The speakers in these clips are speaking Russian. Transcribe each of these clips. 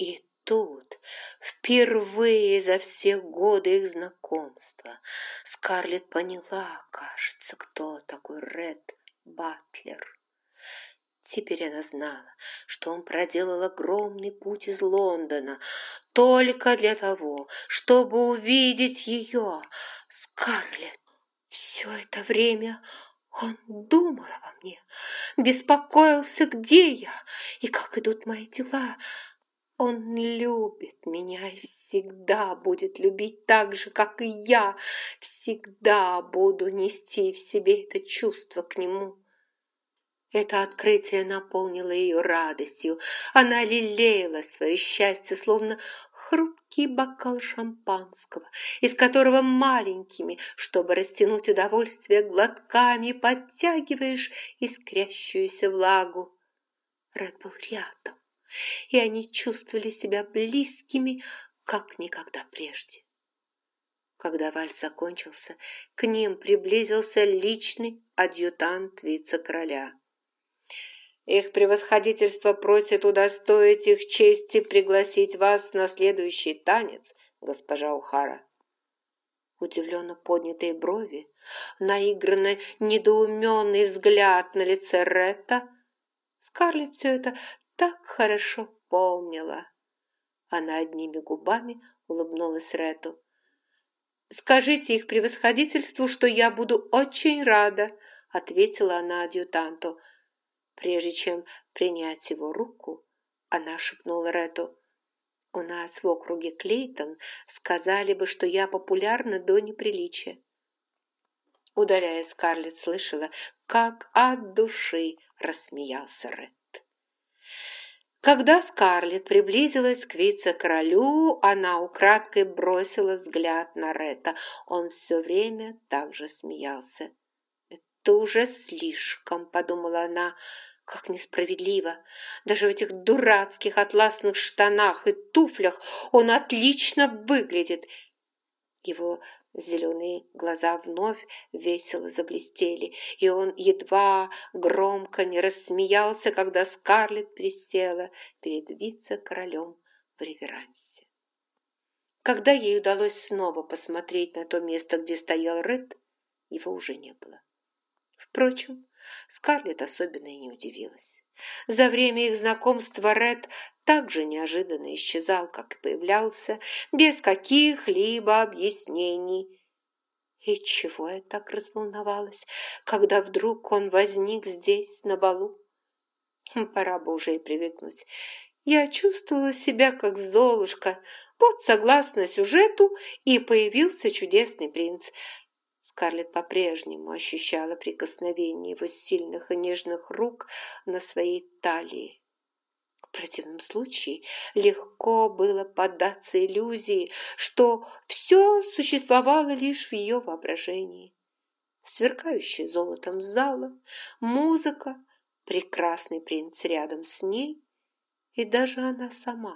И тут, впервые за все годы их знакомства, Скарлетт поняла, кажется, кто такой Ред Батлер. Теперь она знала, что он проделал огромный путь из Лондона только для того, чтобы увидеть ее, Скарлетт. Все это время он думал обо мне, беспокоился, где я и как идут мои дела. Он любит меня и всегда будет любить так же, как и я. Всегда буду нести в себе это чувство к нему. Это открытие наполнило ее радостью. Она лелеяла свое счастье, словно хрупкий бокал шампанского, из которого маленькими, чтобы растянуть удовольствие, глотками подтягиваешь искрящуюся влагу. Ред был рядом, и они чувствовали себя близкими, как никогда прежде. Когда вальс закончился, к ним приблизился личный адъютант вице-короля. «Их превосходительство просит удостоить их чести пригласить вас на следующий танец, госпожа О'Хара». Удивленно поднятые брови, наигранно недоуменный взгляд на лице Ретта. Скарлетт все это так хорошо помнила. Она одними губами улыбнулась Ретту. «Скажите их превосходительству, что я буду очень рада», — ответила она адъютанту. Прежде чем принять его руку, она шепнула Ретту: «У нас в округе Клейтон сказали бы, что я популярна до неприличия». Удаляясь, Скарлетт слышала, как от души рассмеялся Ретт. Когда Скарлетт приблизилась к вице-королю, она украдкой бросила взгляд на Ретта. Он все время так же смеялся. «Это уже слишком», — подумала она, — «как несправедливо. Даже в этих дурацких атласных штанах и туфлях он отлично выглядит». Его зеленые глаза вновь весело заблестели, и он едва громко не рассмеялся, когда Скарлетт присела перед вице-королем в реверансе. Когда ей удалось снова посмотреть на то место, где стоял Ред, его уже не было. Впрочем, Скарлетт особенно и не удивилась. За время их знакомства Ред так же неожиданно исчезал, как и появлялся, без каких-либо объяснений. И чего я так разволновалась, когда вдруг он возник здесь, на балу? Пора бы уже и привыкнуть. Я чувствовала себя как Золушка. Вот, согласно сюжету, и появился чудесный принц. Скарлетт по-прежнему ощущала прикосновение его сильных и нежных рук на своей талии. В противном случае легко было поддаться иллюзии, что все существовало лишь в ее воображении. Сверкающая золотом зала, музыка, прекрасный принц рядом с ней и даже она сама.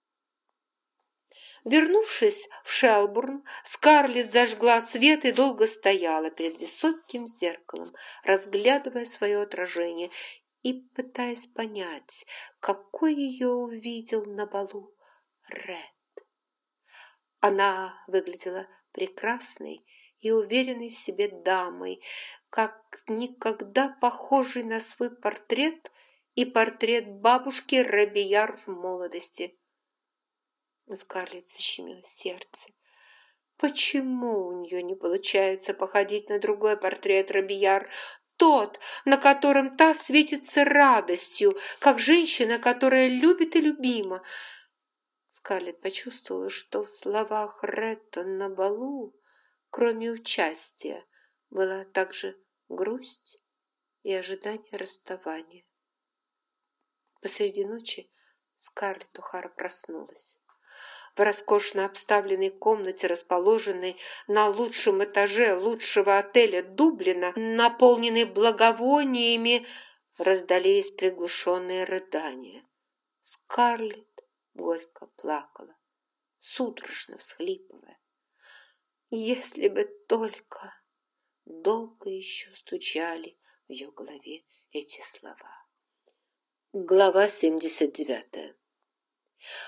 Вернувшись в Шелбурн, Скарлетт зажгла свет и долго стояла перед высоким зеркалом, разглядывая свое отражение и пытаясь понять, какой ее увидел на балу Ред. Она выглядела прекрасной и уверенной в себе дамой, как никогда похожей на свой портрет и портрет бабушки Робияр в молодости. У Скарлетт защемило сердце. Почему у нее не получается походить на другой портрет Робияр, тот, на котором та светится радостью, как женщина, которая любит и любима? Скарлетт почувствовала, что в словах Ретта на балу, кроме участия, была также грусть и ожидание расставания. Посреди ночи Скарлетт О'Хара проснулась. В роскошно обставленной комнате, расположенной на лучшем этаже лучшего отеля Дублина, наполненной благовониями, раздались приглушенные рыдания. Скарлетт горько плакала, судорожно всхлипывая. Если бы только... Долго еще стучали в ее голове эти слова. Глава 79.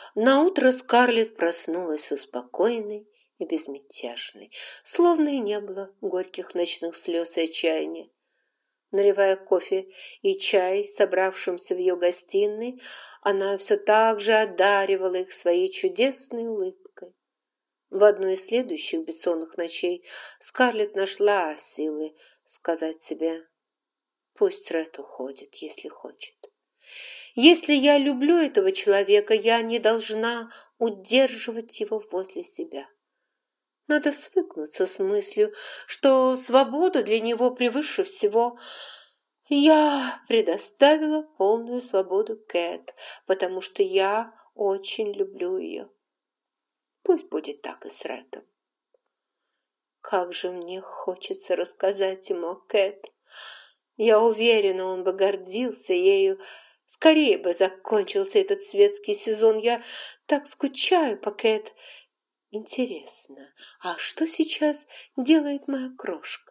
Наутро Скарлетт проснулась успокоенной и безмятежной, словно и не было горьких ночных слез и отчаяния. Наливая кофе и чай собравшимся в ее гостиной, она все так же одаривала их своей чудесной улыбкой. В одну из следующих бессонных ночей Скарлетт нашла силы сказать себе: «Пусть Ред уходит, если хочет. Если я люблю этого человека, я не должна удерживать его возле себя. Надо свыкнуться с мыслью, что свобода для него превыше всего. Я предоставила полную свободу Кэт, потому что я очень люблю ее. Пусть будет так и с Рэдом. Как же мне хочется рассказать ему о Кэт. Я уверена, он бы гордился ею. Скорее бы закончился этот светский сезон. Я так скучаю по Кэт. Интересно, а что сейчас делает моя крошка?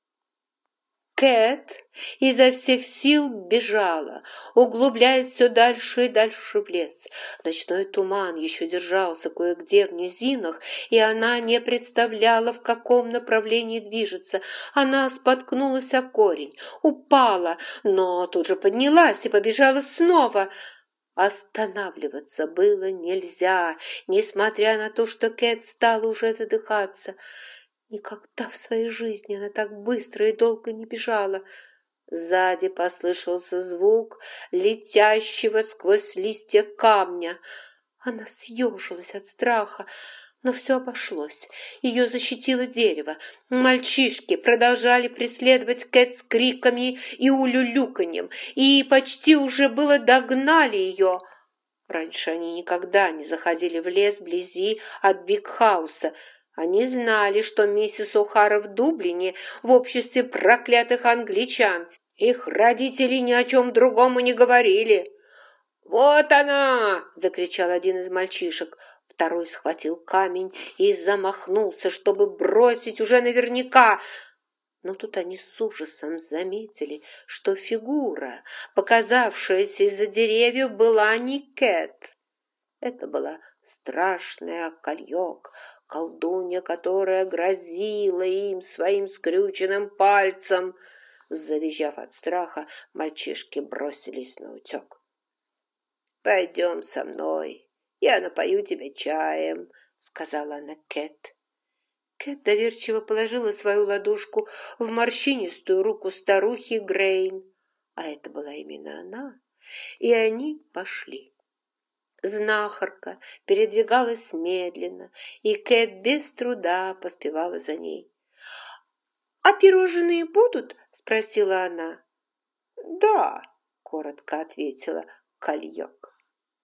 Кэт изо всех сил бежала, углубляясь все дальше и дальше в лес. Ночной туман еще держался кое-где в низинах, и она не представляла, в каком направлении движется. Она споткнулась о корень, упала, но тут же поднялась и побежала снова. Останавливаться было нельзя, несмотря на то, что Кэт стала уже задыхаться. Никогда в своей жизни она так быстро и долго не бежала. Сзади послышался звук летящего сквозь листья камня. Она съежилась от страха, но все обошлось. Ее защитило дерево. Мальчишки продолжали преследовать Кэт с криками и улюлюканьем, и почти уже было догнали ее. Раньше они никогда не заходили в лес вблизи от Биг-хауса. Они знали, что миссис О'Хара в Дублине в обществе проклятых англичан. Их родители ни о чем другом и не говорили. «Вот она!» – закричал один из мальчишек. Второй схватил камень и замахнулся, чтобы бросить уже наверняка. Но тут они с ужасом заметили, что фигура, показавшаяся из-за деревьев, была не Кэт. Это была страшная Кальёк, колдунья, которая грозила им своим скрюченным пальцем. Завизжав от страха, мальчишки бросились наутёк. «Пойдем со мной, я напою тебя чаем», — сказала она Кэт. Кэт доверчиво положила свою ладошку в морщинистую руку старухи Грейн, а это была именно она, и они пошли. Знахарка передвигалась медленно, и Кэт без труда поспевала за ней. «А пирожные будут?» – спросила она. «Да», – коротко ответила Кальёк.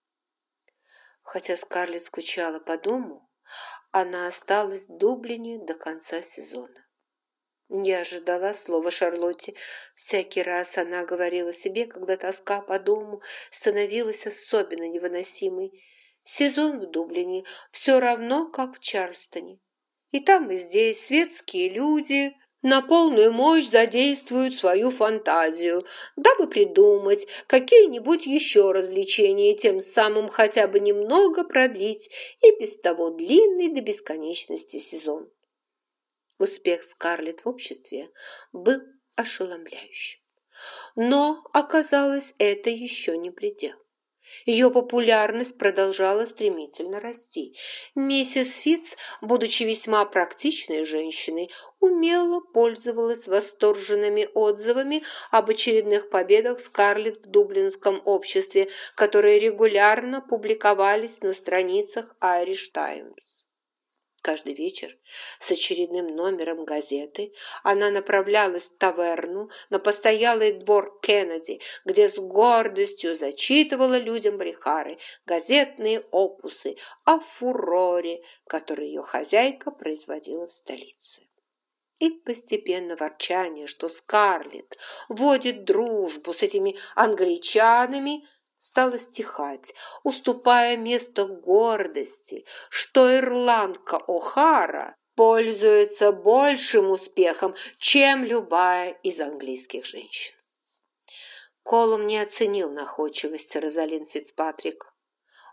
Хотя Скарлетт скучала по дому, она осталась в Дублине до конца сезона. Не ожидала слова Шарлотте. Всякий раз она говорила себе, когда тоска по дому становилась особенно невыносимой: сезон в Дублине все равно, как в Чарльстоне. И там, и здесь светские люди на полную мощь задействуют свою фантазию, дабы придумать какие-нибудь еще развлечения и тем самым хотя бы немного продлить и без того длинный до бесконечности сезон. Успех Скарлетт в обществе был ошеломляющим. Но, оказалось, это еще не предел. Ее популярность продолжала стремительно расти. Миссис Фитц, будучи весьма практичной женщиной, умело пользовалась восторженными отзывами об очередных победах Скарлетт в дублинском обществе, которые регулярно публиковались на страницах Irish Times. Каждый вечер с очередным номером газеты она направлялась в таверну на постоялый двор Кеннеди, где с гордостью зачитывала людям брехары газетные опусы о фуроре, который ее хозяйка производила в столице. И постепенно ворчание, что Скарлетт водит дружбу с этими англичанами, стала стихать, уступая место гордости, что ирландка О'Хара пользуется большим успехом, чем любая из английских женщин. Колум не оценил находчивость Розалин Фицпатрик.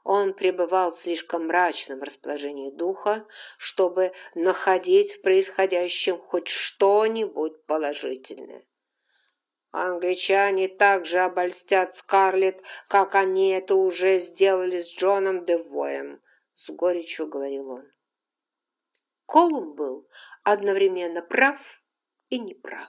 Он пребывал в слишком мрачном расположении духа, чтобы находить в происходящем хоть что-нибудь положительное. Англичане также обольстят Скарлетт, как они это уже сделали с Джоном Девоем, с горечью говорил он. Колумб был одновременно прав и неправ.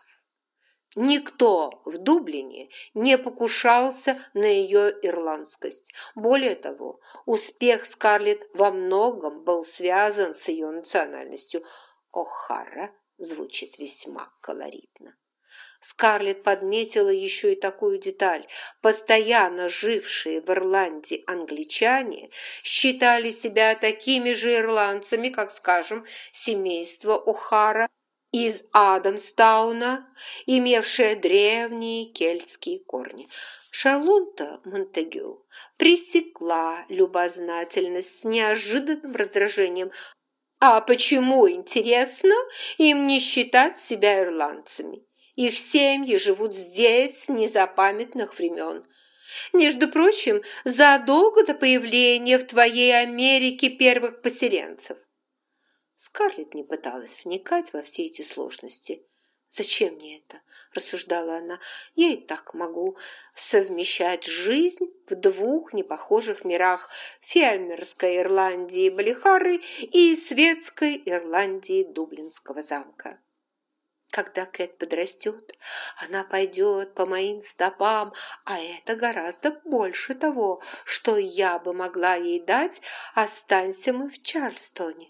Никто в Дублине не покушался на ее ирландскость. Более того, успех Скарлетт во многом был связан с ее национальностью. О'Хара звучит весьма колоритно. Скарлетт подметила еще и такую деталь. Постоянно жившие в Ирландии англичане считали себя такими же ирландцами, как, скажем, семейство О'Хара из Адамстауна, имевшее древние кельтские корни. Шарлотта Монтегю пресекла любознательность с неожиданным раздражением. А почему, интересно, им не считать себя ирландцами? Их семьи живут здесь с незапамятных времен. Между прочим, задолго до появления в твоей Америке первых поселенцев. Скарлетт не пыталась вникать во все эти сложности. «Зачем мне это?» – рассуждала она. «Я и так могу совмещать жизнь в двух непохожих мирах – фермерской Ирландии Балихары и светской Ирландии Дублинского замка». Когда Кэт подрастет, она пойдет по моим стопам, а это гораздо больше того, что я бы могла ей дать, останься мы в Чарльстоне.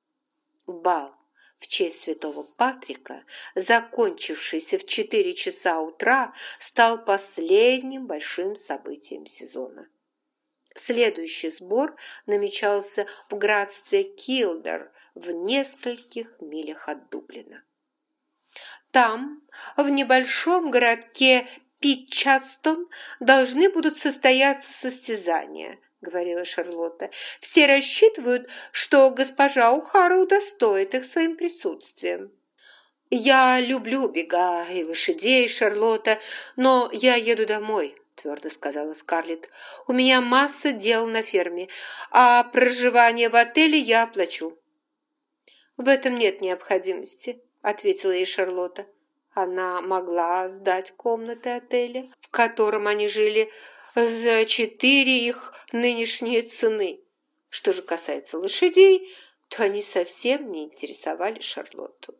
Бал в честь святого Патрика, закончившийся в 4 часа утра, стал последним большим событием сезона. Следующий сбор намечался в графстве Килдер в нескольких милях от Дублина. Там, в небольшом городке Питчастон, должны будут состояться состязания, говорила Шарлотта. Все рассчитывают, что госпожа О'Хара удостоит их своим присутствием. Я люблю бега и лошадей, Шарлотта, но я еду домой, твердо сказала Скарлетт. У меня масса дел на ферме, а проживание в отеле я оплачу. В этом нет необходимости, ответила ей Шарлотта. Она могла сдать комнаты отеля, в котором они жили, за 4 их нынешние цены. Что же касается лошадей, то они совсем не интересовали Шарлотту.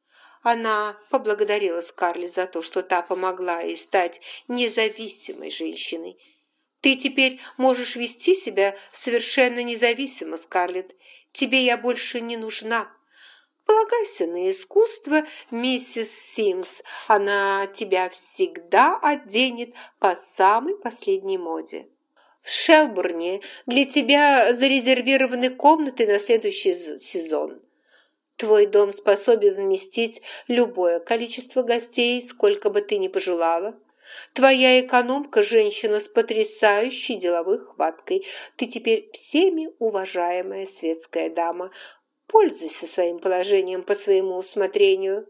Она поблагодарила Скарлетт за то, что та помогла ей стать независимой женщиной. «Ты теперь можешь вести себя совершенно независимо, Скарлетт. Тебе я больше не нужна. Полагайся на искусство, миссис Симс. Она тебя всегда оденет по самой последней моде. В Шелбурне для тебя зарезервированы комнаты на следующий сезон. Твой дом способен вместить любое количество гостей, сколько бы ты ни пожелала. Твоя экономка – женщина с потрясающей деловой хваткой. Ты теперь всеми уважаемая светская дама. Пользуйся своим положением по своему усмотрению.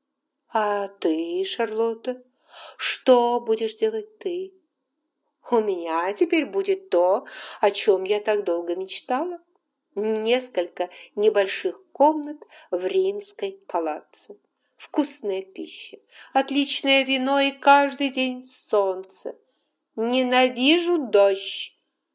А ты, Шарлотта, что будешь делать ты? У меня теперь будет то, о чем я так долго мечтала. Несколько небольших комнат в римской палаццо. Вкусная пища, отличное вино и каждый день солнце. Ненавижу дождь.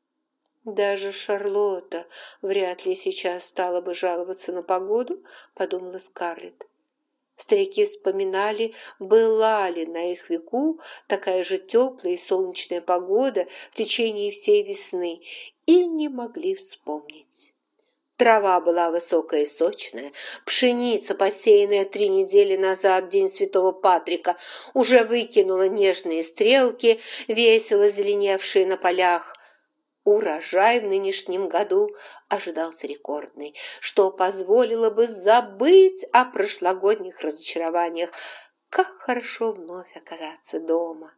Даже Шарлотта вряд ли сейчас стала бы жаловаться на погоду, подумала Скарлетт. Старики вспоминали, была ли на их веку такая же теплая и солнечная погода в течение всей весны, и не могли вспомнить. Трава была высокая и сочная, пшеница, посеянная 3 недели назад, день Святого Патрика, уже выкинула нежные стрелки, весело зеленевшие на полях. Урожай в нынешнем году ожидался рекордный, что позволило бы забыть о прошлогодних разочарованиях. Как хорошо вновь оказаться дома!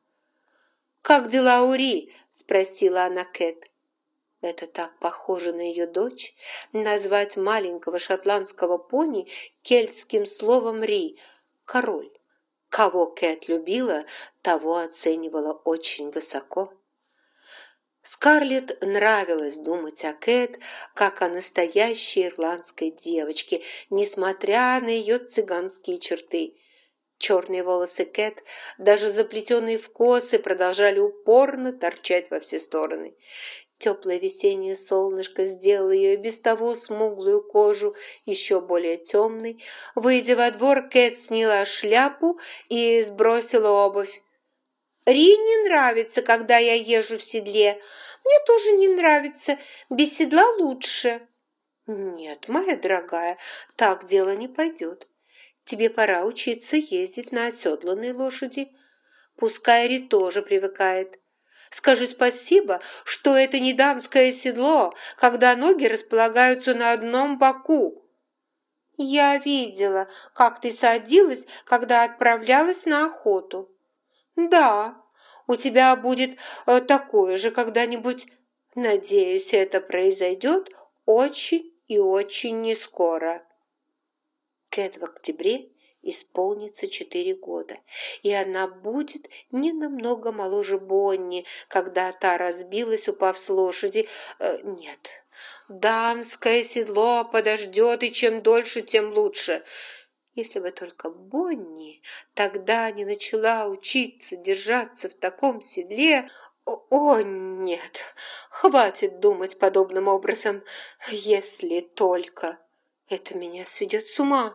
«Как дела у Ри?» – спросила она Кэт. Это так похоже на ее дочь, назвать маленького шотландского пони кельтским словом «ри» – король. Кого Кэт любила, того оценивала очень высоко. Скарлетт нравилось думать о Кэт как о настоящей ирландской девочке, несмотря на ее цыганские черты. Черные волосы Кэт, даже заплетенные в косы, продолжали упорно торчать во все стороны. Теплое весеннее солнышко сделало ее и без того смуглую кожу еще более темной. Выйдя во двор, Кэт сняла шляпу и сбросила обувь. «Ри нравится, когда я езжу в седле. Мне тоже не нравится. Без седла лучше». «Нет, моя дорогая, так дело не пойдет. Тебе пора учиться ездить на оседланной лошади. Пускай Ри тоже привыкает. Скажи спасибо, что это не дамское седло, когда ноги располагаются на одном боку». «Я видела, как ты садилась, когда отправлялась на охоту». «Да, у тебя будет такое же когда-нибудь. Надеюсь, это произойдет очень и очень нескоро». Кэт в октябре исполнится 4 года, и она будет не намного моложе Бонни, когда та разбилась, упав с лошади. Нет, дамское седло подождет, и чем дольше, тем лучше. Если бы только Бонни тогда не начала учиться держаться в таком седле. О, нет, хватит думать подобным образом, если только. Это меня сведет с ума.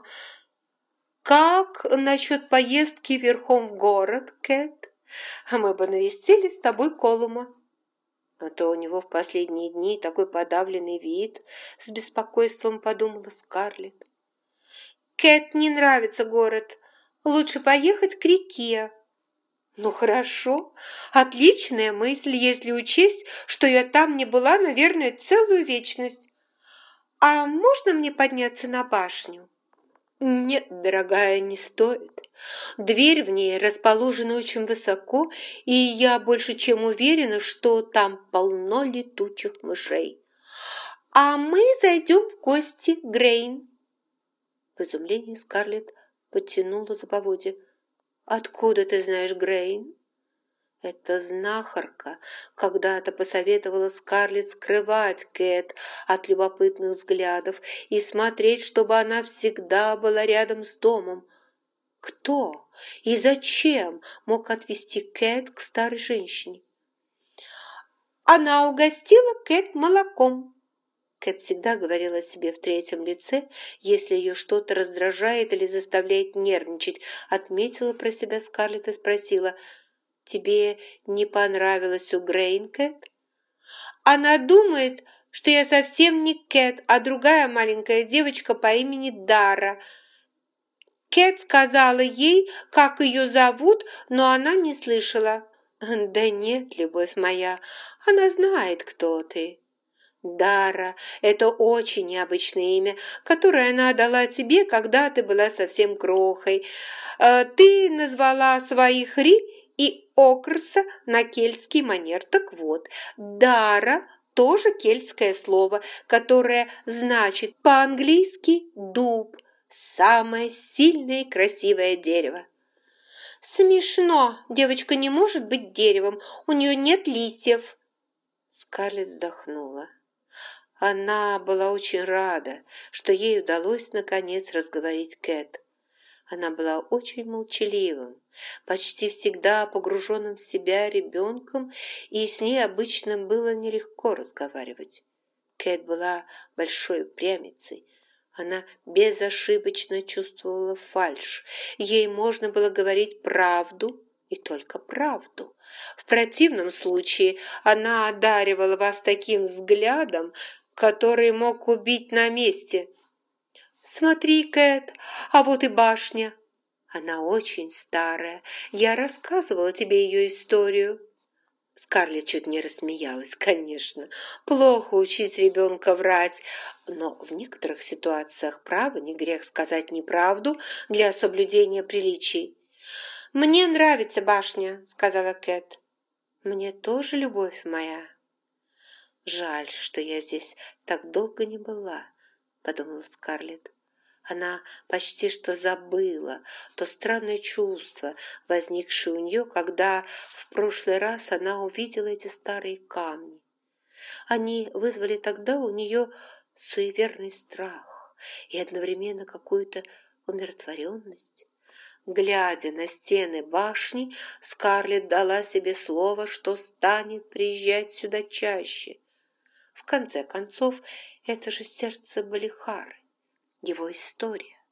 Как насчет поездки верхом в город, Кэт? Мы бы навестили с тобой Колума. А то у него в последние дни такой подавленный вид, с беспокойством подумала Скарлетт. Кэт не нравится город. Лучше поехать к реке. Ну хорошо, отличная мысль, если учесть, что я там не была, наверное, целую вечность. А можно мне подняться на башню? Нет, дорогая, не стоит. Дверь в ней расположена очень высоко, и я больше чем уверена, что там полно летучих мышей. А мы зайдем в гости, Грейн. В изумлении Скарлетт подтянула за поводья. «Откуда ты знаешь Грейн?» Эта знахарка когда-то посоветовала Скарлетт скрывать Кэт от любопытных взглядов и смотреть, чтобы она всегда была рядом с домом. Кто и зачем мог отвести Кэт к старой женщине? Она угостила Кэт молоком. Кэт всегда говорила о себе в третьем лице, если ее что-то раздражает или заставляет нервничать. Отметила про себя Скарлетт и спросила: «Тебе не понравилось у Грейн, Кэт?» «Она думает, что я совсем не Кэт, а другая маленькая девочка по имени Дара. Кэт сказала ей, как ее зовут, но она не слышала». «Да нет, любовь моя, она знает, кто ты». «Дара — это очень необычное имя, которое она дала тебе, когда ты была совсем крохой. Ты назвала своих Ри и Окрса на кельтский манер. Так вот, Дара — тоже кельтское слово, которое значит по-английски «дуб», самое сильное и красивое дерево. «Смешно, девочка не может быть деревом, у нее нет листьев». Скарлетт вздохнула. Она была очень рада, что ей удалось наконец разговорить Кэт. Она была очень молчаливым, почти всегда погруженным в себя ребенком, и с ней обычно было нелегко разговаривать. Кэт была большой упрямицей. Она безошибочно чувствовала фальшь. Ей можно было говорить правду и только правду. В противном случае она одаривала вас таким взглядом, который мог убить на месте. «Смотри, Кэт, а вот и башня. Она очень старая. Я рассказывала тебе ее историю». Скарлетт чуть не рассмеялась, конечно. Плохо учить ребенка врать, но в некоторых ситуациях, право, не грех сказать неправду для соблюдения приличий. «Мне нравится башня», — сказала Кэт. «Мне тоже, любовь моя». «Жаль, что я здесь так долго не была», — подумала Скарлетт. Она почти что забыла то странное чувство, возникшее у нее, когда в прошлый раз она увидела эти старые камни. Они вызвали тогда у нее суеверный страх и одновременно какую-то умиротворенность. Глядя на стены башни, Скарлетт дала себе слово, что станет приезжать сюда чаще. В конце концов, это же сердце Балихары, его история.